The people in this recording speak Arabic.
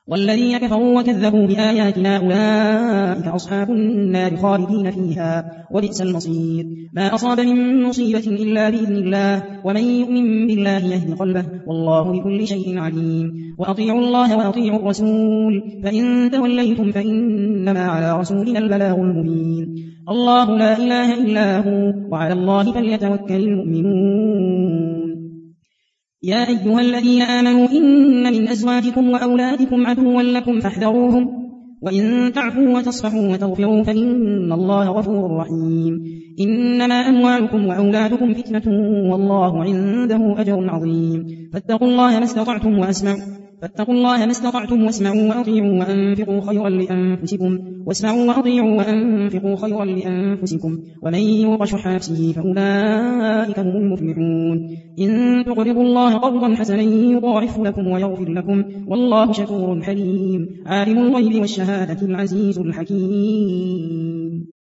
والذين كفروا وكذبوا بآياتنا أولئك أصحاب النار خالدين فيها وبئس المصير ما أصاب من مصيبة إلا بإذن الله ومن يؤمن بالله يهد قلبه والله بكل شيء عليم وأطيعوا الله وأطيعوا الرسول فإن توليتم فإنما على رسولنا البلاغ المبين الله لا إله إلا هو وعلى الله فليتوكل المؤمنون يا أيها الذين آمنوا إن من أزواجكم وأولادكم عدوا لكم فاحذروهم وإن تعفوا وتصفحوا وتغفروا فإن الله غفور رحيم إنما أموالكم وأولادكم فتنة والله عنده أجر عظيم فاتقوا الله ما استطعتم واسمعوا وأطيعوا وأنفقوا خيرا لأنفسكم ومن يوق شح نفسه فأولئك هم المفلحون إن تقرضوا الله قرضا حسنا يضاعفه لكم ويغفر لكم والله شكور حليم عالم الغيب والشهادة العزيز الحكيم